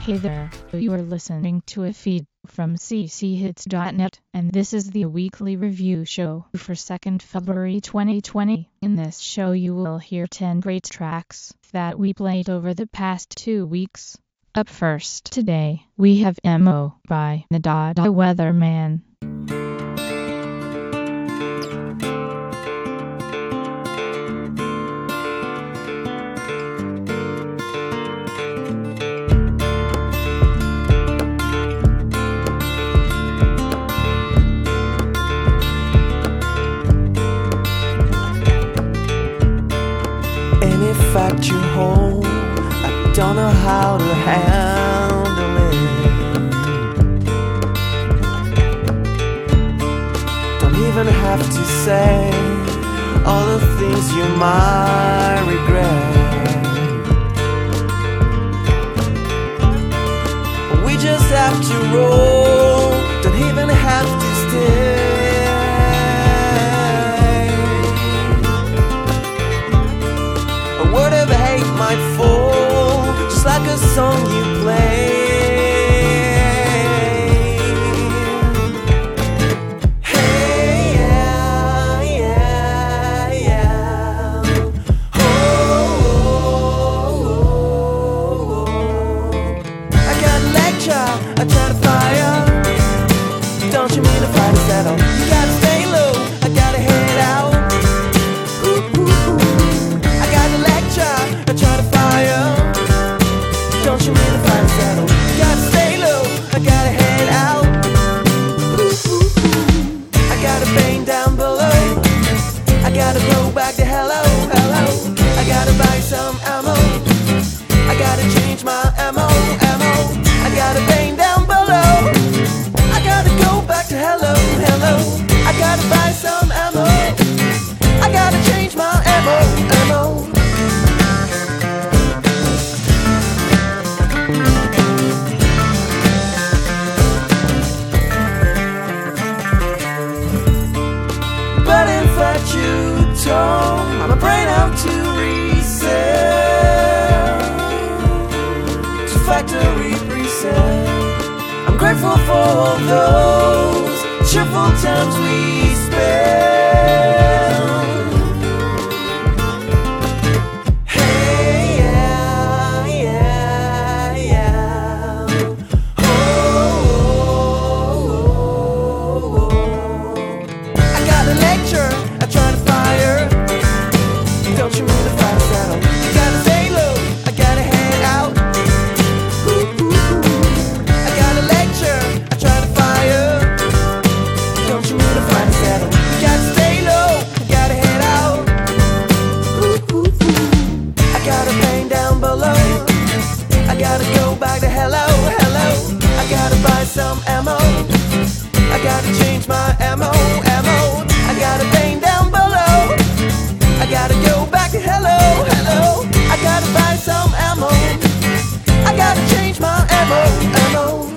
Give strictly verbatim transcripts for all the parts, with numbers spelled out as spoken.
Hey there, you are listening to a feed from c c hits dot net, and this is the weekly review show for second February twenty twenty. In this show you will hear ten great tracks that we played over the past two weeks. Up first today, we have M O by the Dada Weatherman. At your home, I don't know how to handle it. Don't even have to say all the things you might regret. We just have to roll, don't even have to stay. Word of hate might fall, just like a song you play. Hey, yeah, yeah, yeah. Oh, oh, oh, oh. I got a lecture, I try to fire. Don't you mean to fight to settle? You gotta stay low, I gotta head out. I try to fire. Don't you mean to find a saddle? Gotta stay low, I gotta head out. Ooh, ooh, ooh. I gotta bang down below. I gotta go back to hello, hello. I gotta buy some ammo. I gotta change my ammo, ammo. I gotta bang down below. I gotta go back to hello, hello. I gotta buy some ammo. I gotta change my ammo, ammo. I'm a brain out to resell, to factory resell. I'm grateful for all those cheerful times we spent. Hey, yeah, yeah, yeah. Oh, oh, oh, oh. I got a lecture, I try to fire. Don't you mean to fight a saddle? You gotta stay low, I gotta head out. Ooh, ooh, ooh. I got a lecture, I try to fire. Don't you mean to fight a saddle? You gotta stay low, I gotta head out. Ooh, ooh, ooh. I gotta bang down below. I gotta go back to hello, hello. I gotta buy some ammo. I gotta change my ammo, ammo. I gotta bang down below. I gotta go back to hello, hello. I gotta buy some ammo. I gotta change my ammo, ammo.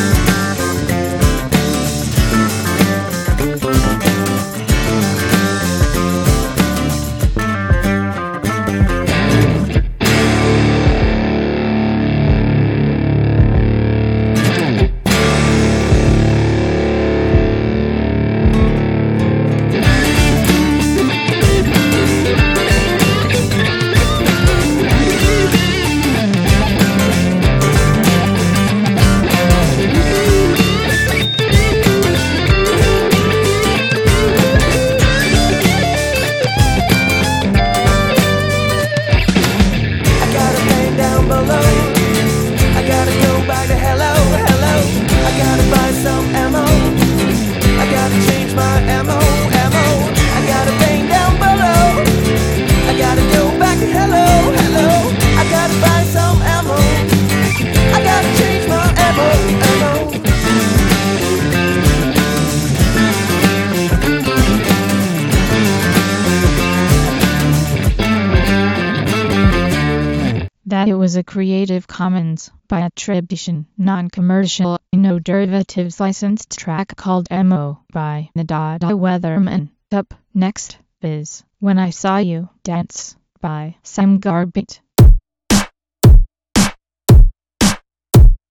That it was a Creative Commons by attribution, non-commercial, no derivatives licensed track called M O by the Dada Weatherman. Up next is When I Saw You Dance by Sam Garbett.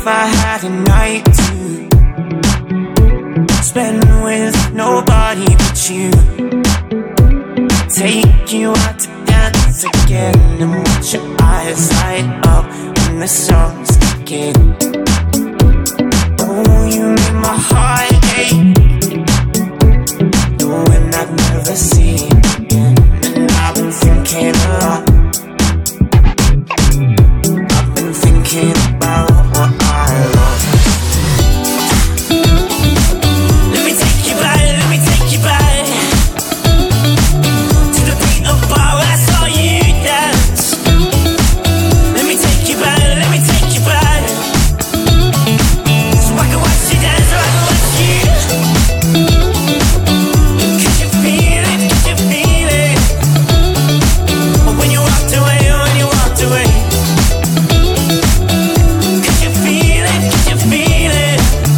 if I had a night to spend with nobody but you, take you out to dance again and watch your eyes light up when the songs begin. Oh, you make my heart ache, knowing I'd never see you again. And I've been thinking a lot, I've been thinking about what I lost. Let me take you back, let me take you back to the beat of bar where I saw you dance. Let me take you back, let me take you back, so I can watch you dance, so I can watch you. Could you feel it, could you feel it? Oh, when you walked away, oh, when you walked away. Could you feel it, could you feel it?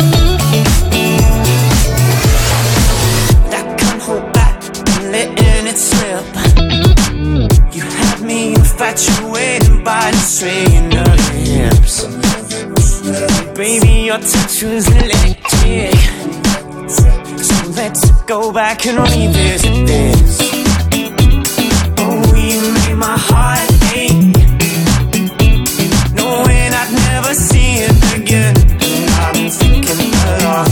But I can't hold back, I'm letting it slip. You had me infatuated by the swaying of your hips. Baby, your touch was electric, so let's go back and revisit this. Oh, you made my heart ache, knowing I'd never see it again. And I've been thinking a lot,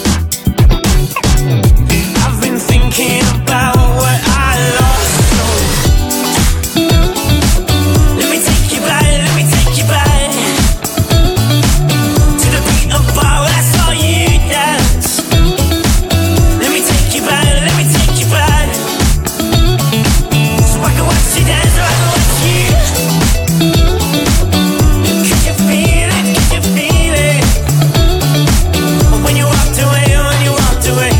I've been thinking about what I lost. So let me take you back, let me take you back to the beat of bar where I saw you dance. Let me take you back, let me take you back, so I can watch you dance, so I can watch you. Could you feel it, could you feel it? Oh, when you walked away, oh, when you walked away.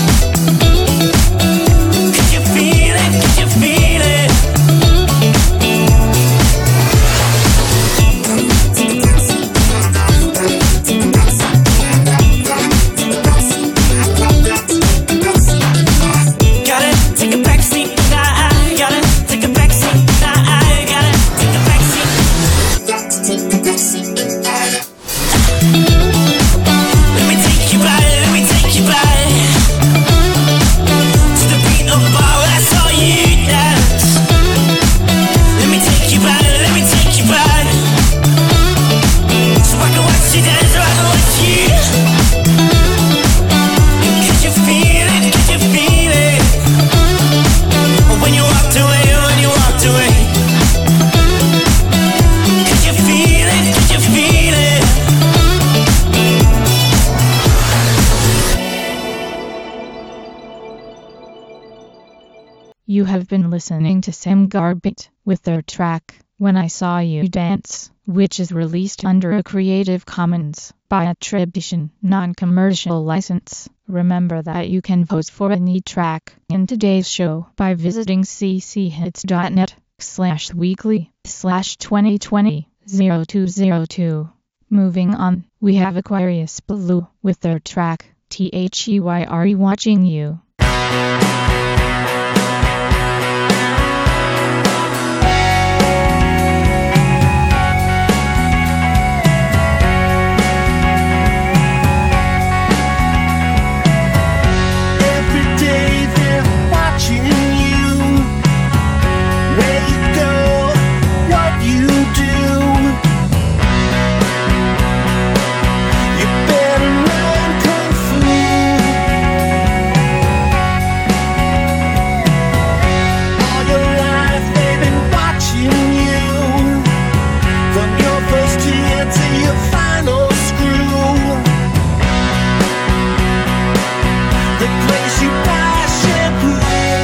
Could you feel it, could you feel it? Gotta take a backseat, nah, I gotta take a backseat, nah, I gotta take a backseat. Let me take you back, let me take you back to the beat of bar where I saw you dance. Let me take you back, let me take you back, so I can watch you dance, so I can watch you. Could you feel it, could you feel it? Oh, when you walked away, oh, when you walked away. Could you feel it, could you feel it? You have been listening to Sam Garbett with their track, When I Saw You Dance, which is released under a Creative Commons by attribution, non-commercial license. Remember that you can vote for any track in today's show by visiting cchits.net slash weekly slash 2020 0202. Moving on, we have Aquarius Blue with their track, T H E Y R E Watching You. Every day they're watching you, where you go, what you do. You better learn kung fu. All your life they've been watching you, from your first tear to your final screw. The place you buy shampoo.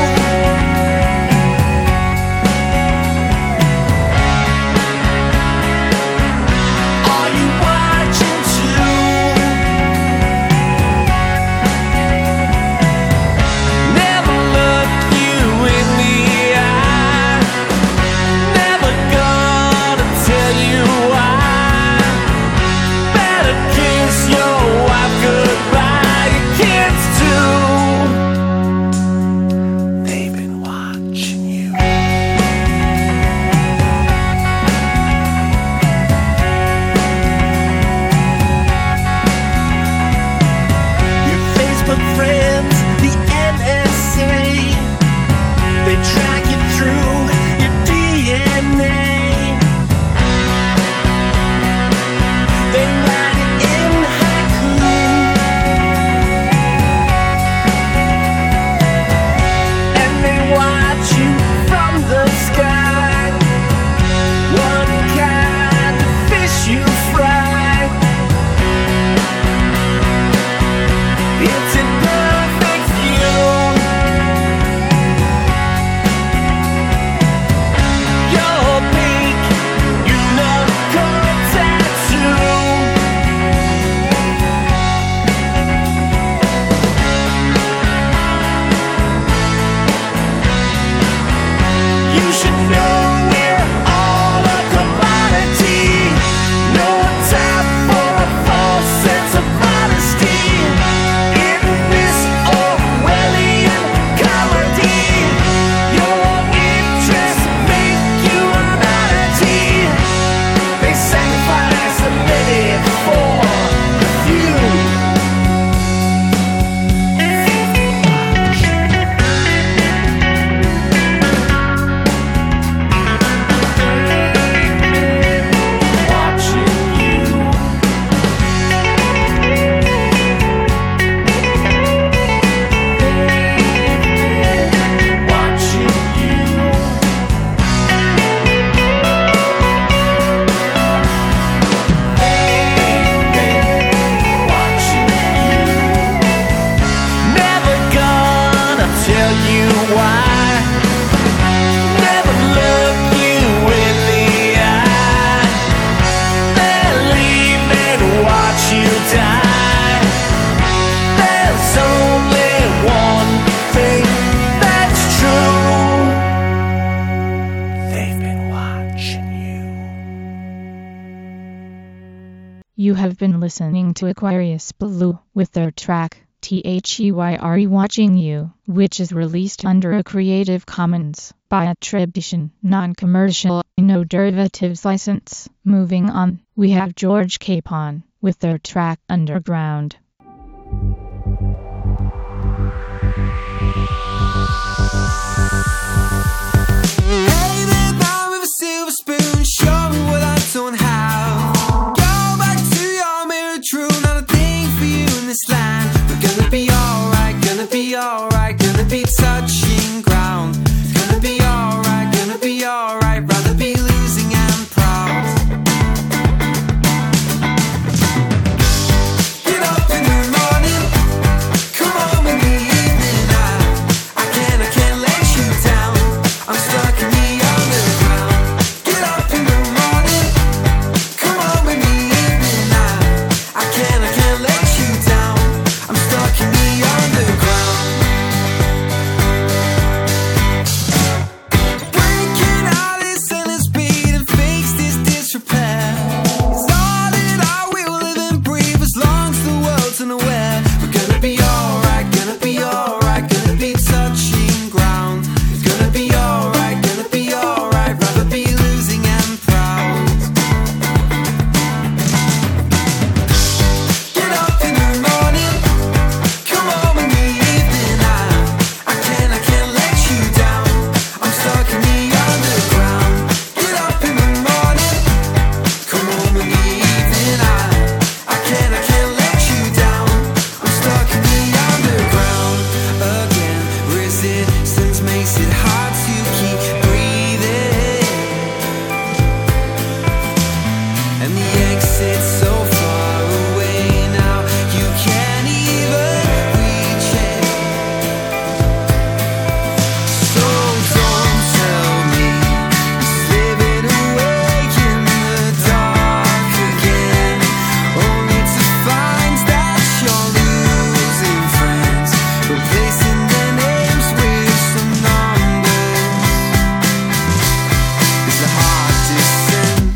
Are you watching too? Never look you in the eye, never gonna tell you why. Better kiss your wife goodbye, your kids too. You have been listening to Aquarius Blue with their track Theory Watching You, which is released under a Creative Commons by attribution, non-commercial, no derivatives license. Moving on, we have George Capon with their track Underground. Hey there, man with a silver spoon, show me what I don't have. Go back to your mirror, true, not a thing for you in this land. We're gonna be alright, gonna be alright, gonna be touching ground. Gonna be alright, gonna be alright, rather be losing and proud. Get up in the morning, come home in the evening. I, I can't, I can't let you down. I'm stuck in the underground. Get up in the morning, come home in the evening. I, I can't, I can't let you down. I'm stuck in the underground. Breaking out this endless beat and fix this disrepair. It's all that I will live and breathe as long as the world's unaware. We're gonna be alright, gonna be alright, gonna be touching ground. It's gonna be alright, gonna be alright, rather be losing and proud. Get up in the morning, come home in the evening. I, I can't, I can't let you down. I'm stuck in the underground. Get up in the morning, come home in the evening. I, I can't, I can't let you down. I'm stuck in the underground again. Resistance makes it hard to keep breathing, and the exit's so far away now you can't even reach it. So don't tell me you're slipping away in the dark again, only to find that you're losing friends, replacing their names with some numbers. It's a hard descent.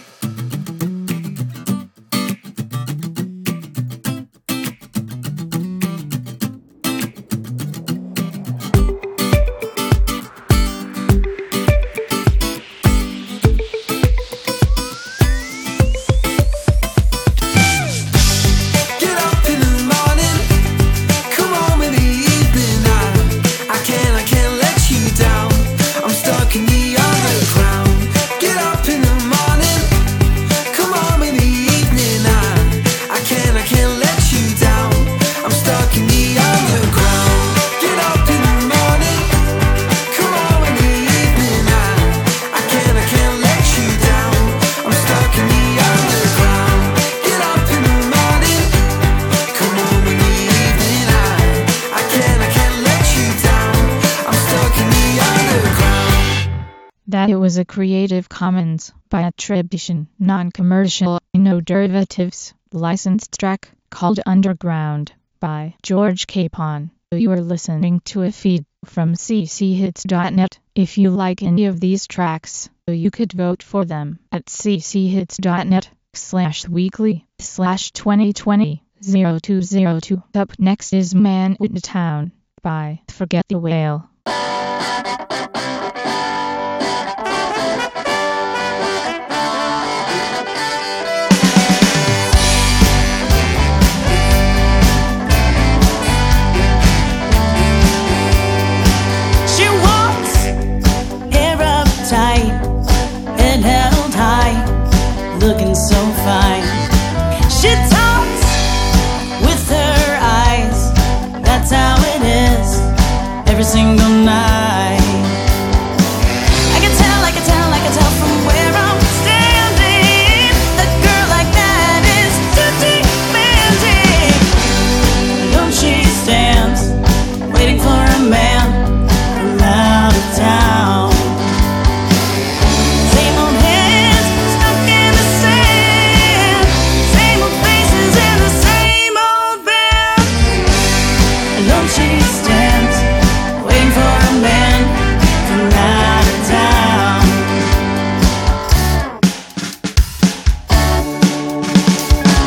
Get up in the morning, come home in the evening. I, I can't, I can't let you down. I'm stuck in the underground. Get up in the morning, come home in the evening. I, I can't, I can't let you down. I'm stuck in the underground. Get up in the morning, come home in the evening. I, I can't, I can't let you down. I'm stuck in the underground. Get up in the morning, come home in the evening. I, I can't, I can't let you down. I'm stuck in the underground. That it was a Creative Commons by attribution, non-commercial, no derivatives, licensed track called Underground by George Capon. You are listening to a feed from c c hits dot net. If you like any of these tracks, you could vote for them at c c hits dot net slash weekly slash twenty twenty oh two oh two. Up next is Man in the Town by Forget the Whale. She walks, hair up tight, head held high, looking so fine. She talks with her eyes, that's how it is, every single night. I can tell, I can tell, I can tell from where I'm standing. A girl like that is too demanding. Alone she stands, waiting for a man from out of town. Same old hands stuck in the sand, same old faces in the same old bed. Alone she stands, waiting for a man from out of town.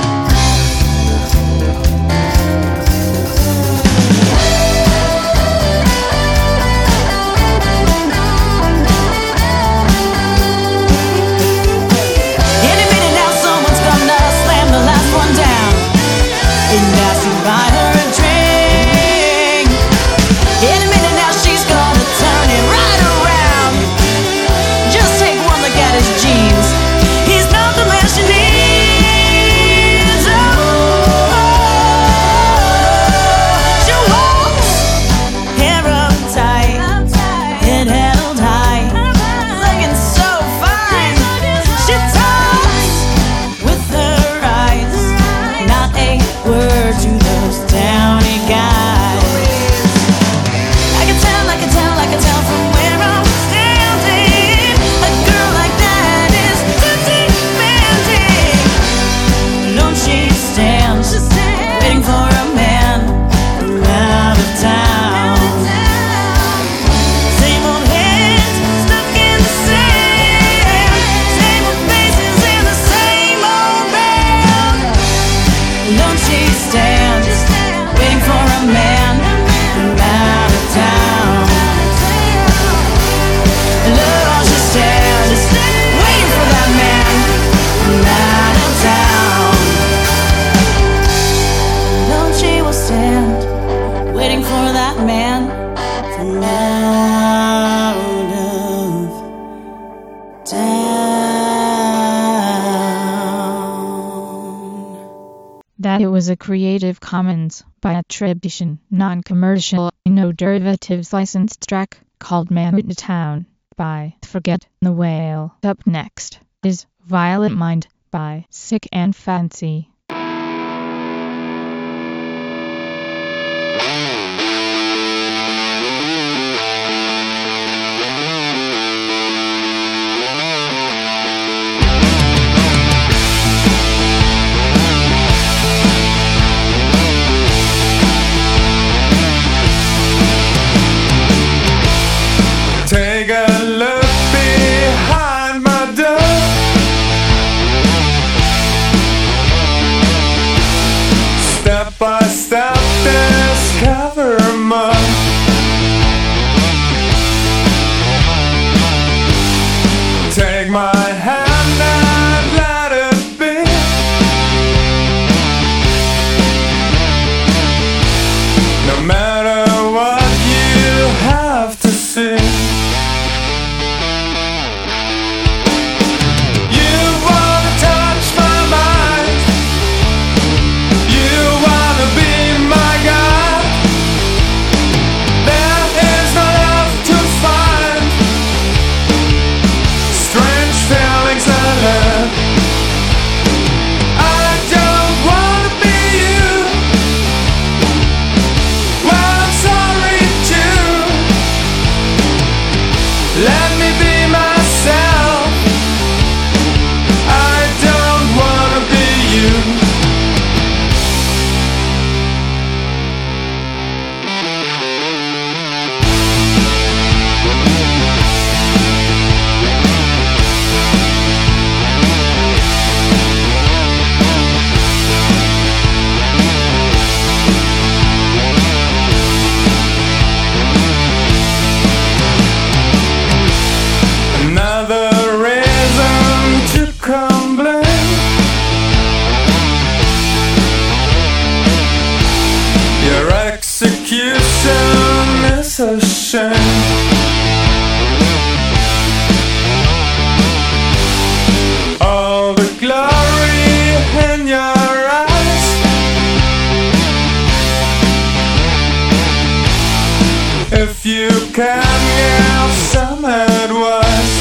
out of town. That it was a Creative Commons by attribution, non-commercial, no derivatives licensed track called Mammoth Town by Forget the Whale. Up next is Violet Mind by Sick and Fancy. Take a look behind my door. Step by step, discover more. Take my hand and let it be. No matter what you have to see. A shame. All the glory in your eyes. If you can give some advice.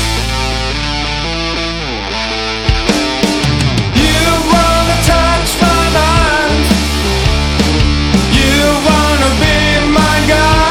You wanna touch my mind. You wanna be my God.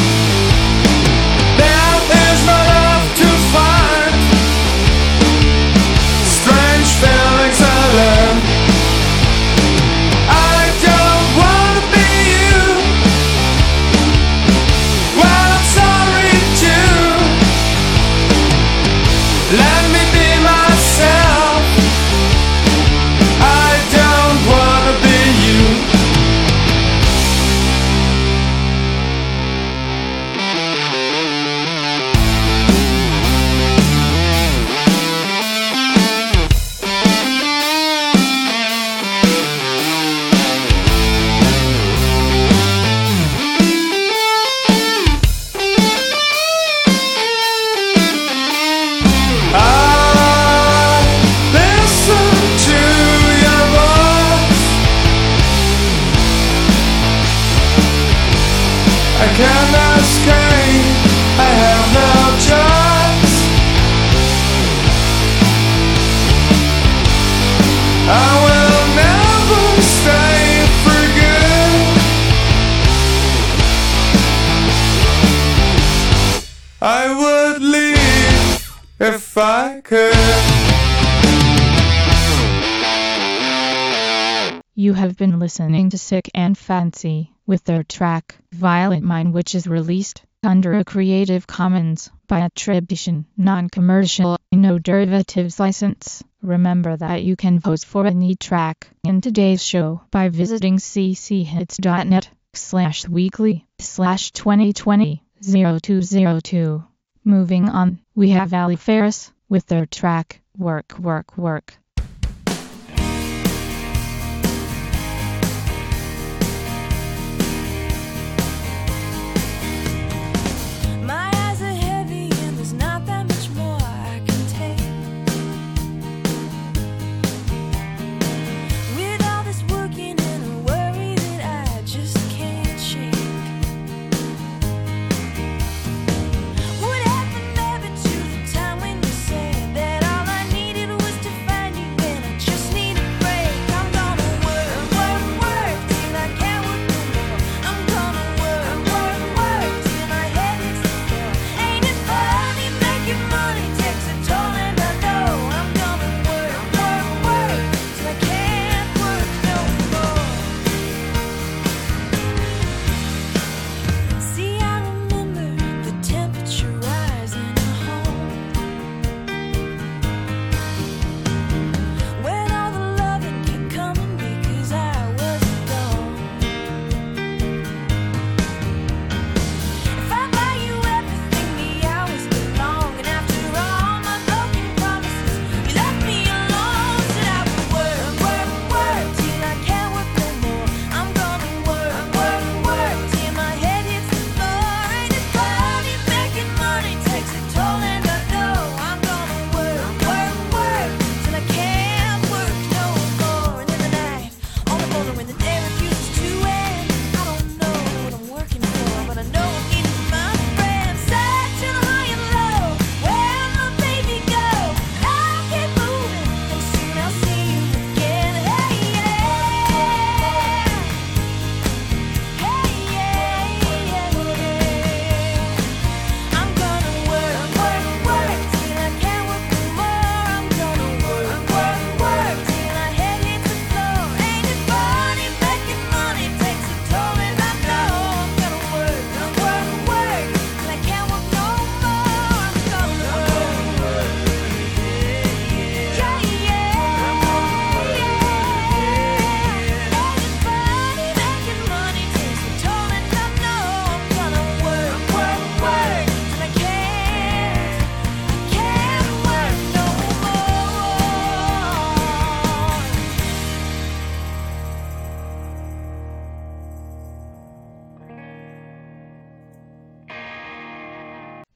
Can't escape, I have no choice. I will never stay for good. I would leave if I could. You have been listening to Sick and Fancy with their track Violet Mind, which is released under a Creative Commons by attribution, non-commercial, no derivatives license. Remember that you can vote for any track in today's show by visiting cchits.net slash weekly slash 2020 0202. Moving on, we have Ali Ferris with their track Work Work Work.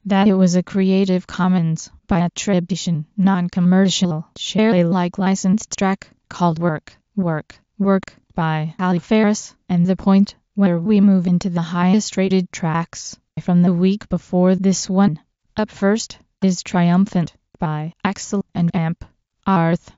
that it was a Creative Commons by attribution, non-commercial, share Alike licensed track called Work, Work, Work by Ali Ferris, and the point where we move into the highest rated tracks from the week before this one. Up first is Triumphant by Axel and Amp Arth.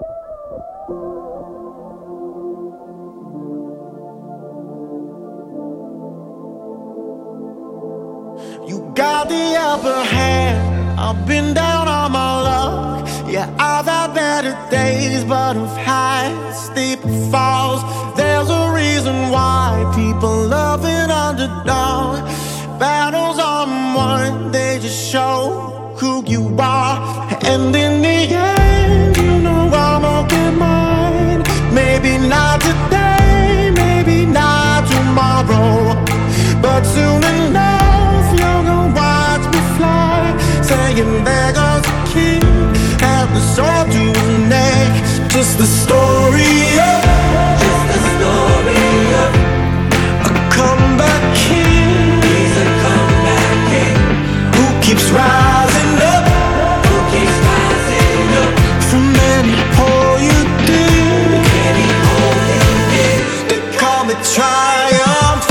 You got the upper hand. I've been down on my luck. Yeah, I've had better days, but I've had steeper falls. There's a reason why people love an underdog. Battles are won, they just show who you are. And in the end, you know I'ma get mine. Maybe not today, maybe not tomorrow, but soon enough saying there goes the king, and the sword to his neck. Just the story of, just the story of a comeback king. He's a comeback king who keeps rising up, who keeps rising up from any hole you dig, any hole you dig. They call me triumphant.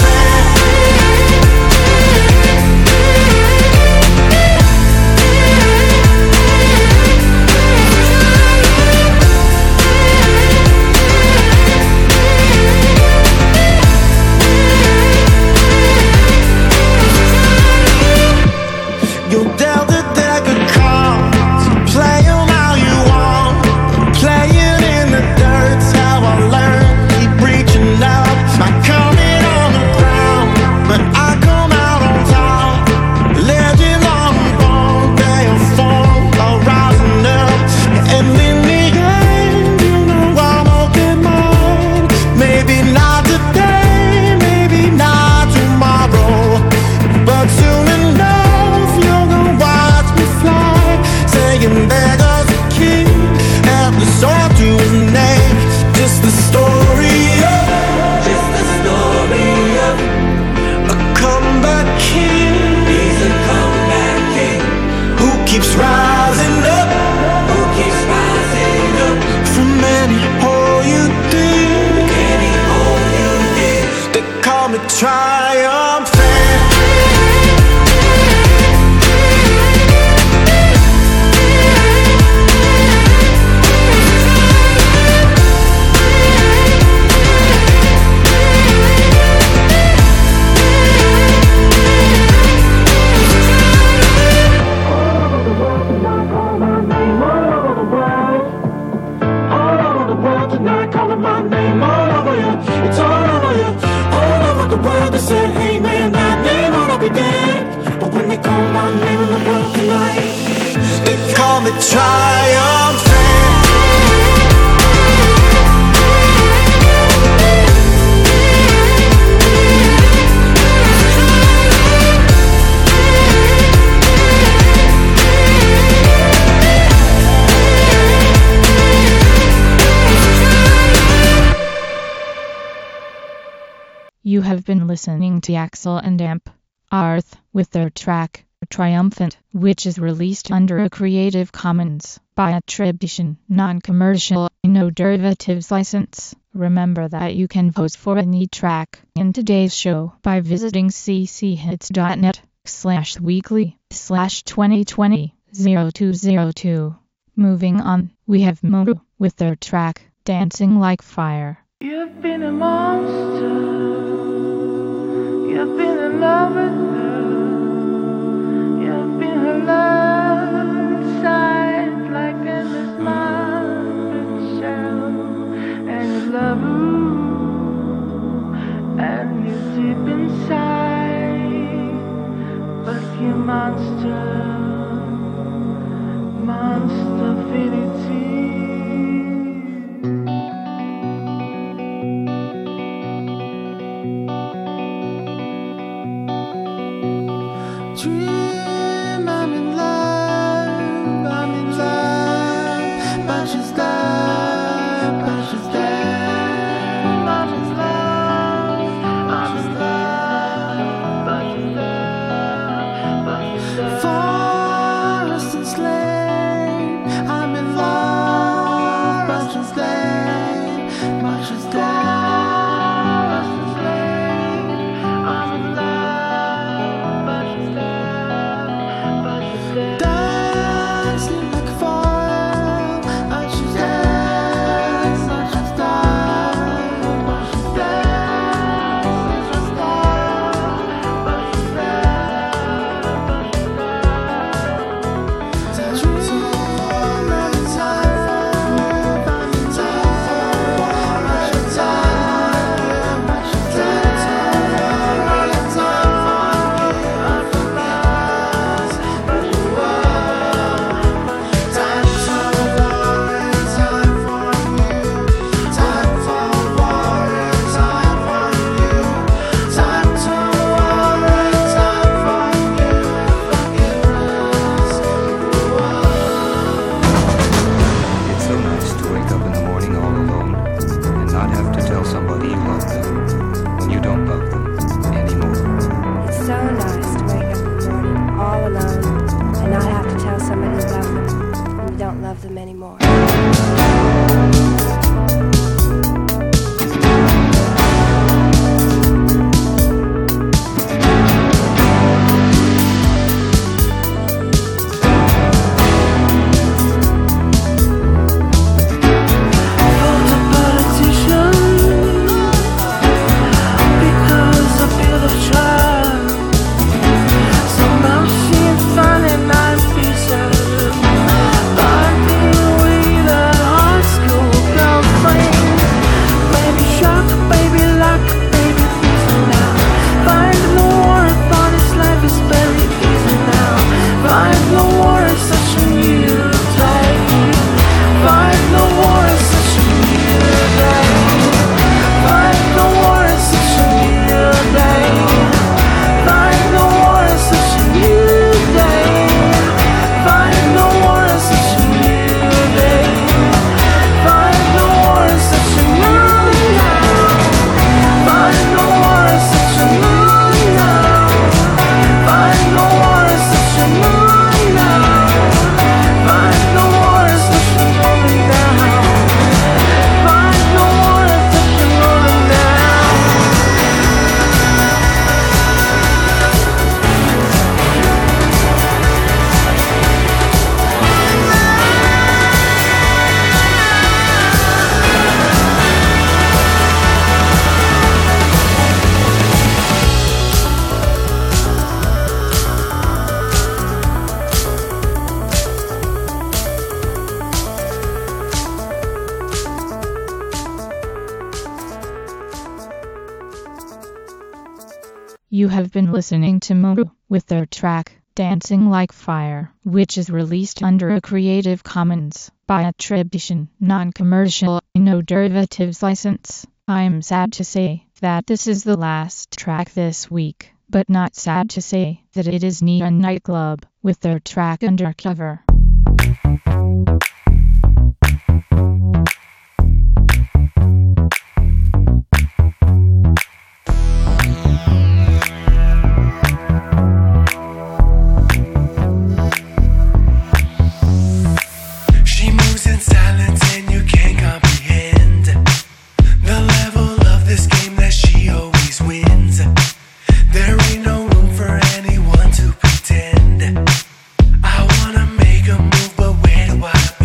You have been listening to Axel and Amp Arth with their track Triumphant, which is released under a Creative Commons by attribution, non-commercial, no derivatives license. Remember that you can vote for any track in today's show by visiting cchits.net slash weekly slash 2020 0202. Moving on, we have Moru with their track Dancing Like Fire. You've been a monster. You've been in love with her. You've been her love inside, like in this mountain shell. And you love her, and you're deep inside. But you monster, monster finity. Dream I'm in love, I'm in love, but she's there, but she's there, but she's love, I'm in love, but she's there, Forest and slave, I'm in love. Much is dead, much is dead. I'm in love, much is dead, much is dead. Dancing like fire, much is dead, much is dead, much is dead, much is dead, much is It's so nice to wake up in the morning all alone and not have to tell somebody you love them when you don't love them anymore. It's so nice to wake up in the morning all alone and not have to tell somebody you love them when you don't love them anymore. You have been listening to Moru with their track, Dancing Like Fire, which is released under a Creative Commons by attribution, non-commercial, no derivatives license. I'm sad to say that this is the last track this week, but not sad to say that it is Neon Nightclub with their track Undercover. I wanna make a move, but where do I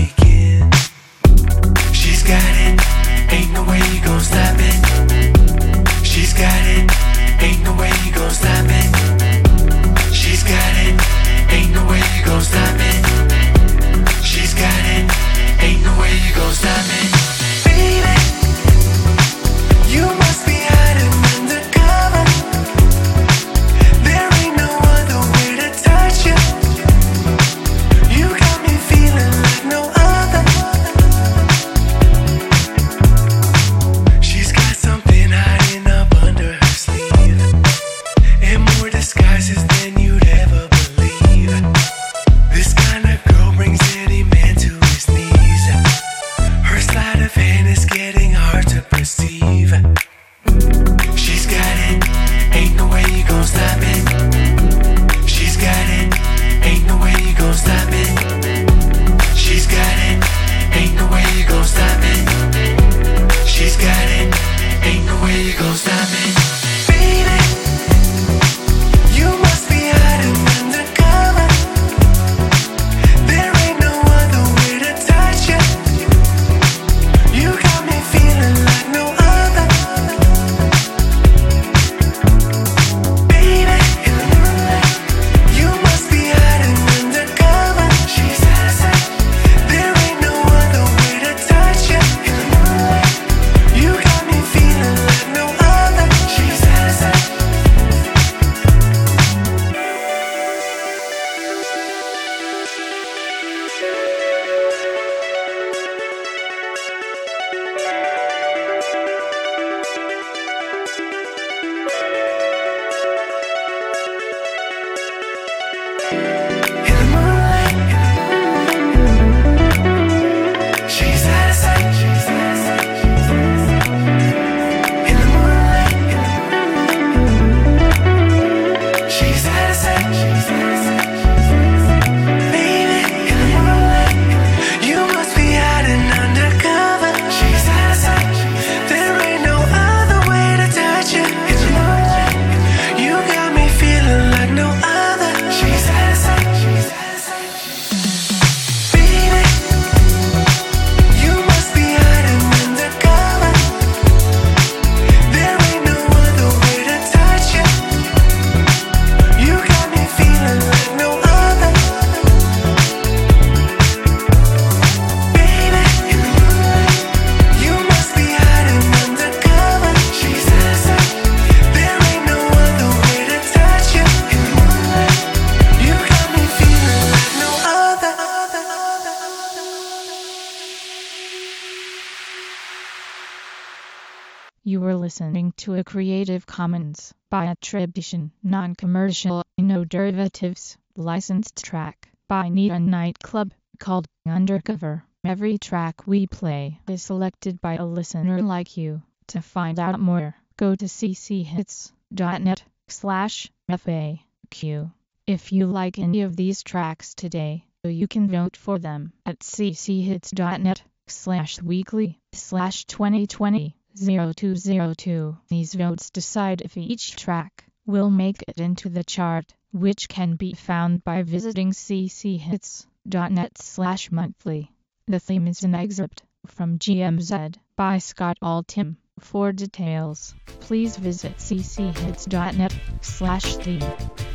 were listening to a Creative Commons by attribution, non-commercial, no derivatives, licensed track by Nita Nightclub called Undercover. Every track we play is selected by a listener like you. To find out more, go to cchits.net slash FAQ. If you like any of these tracks today, you can vote for them at cchits.net slash weekly slash 2020 0202. These votes decide if each track will make it into the chart, which can be found by visiting cchits.net slash monthly. The theme is an excerpt from G M Z by Scott Altham. For details, please visit cchits.net slash theme.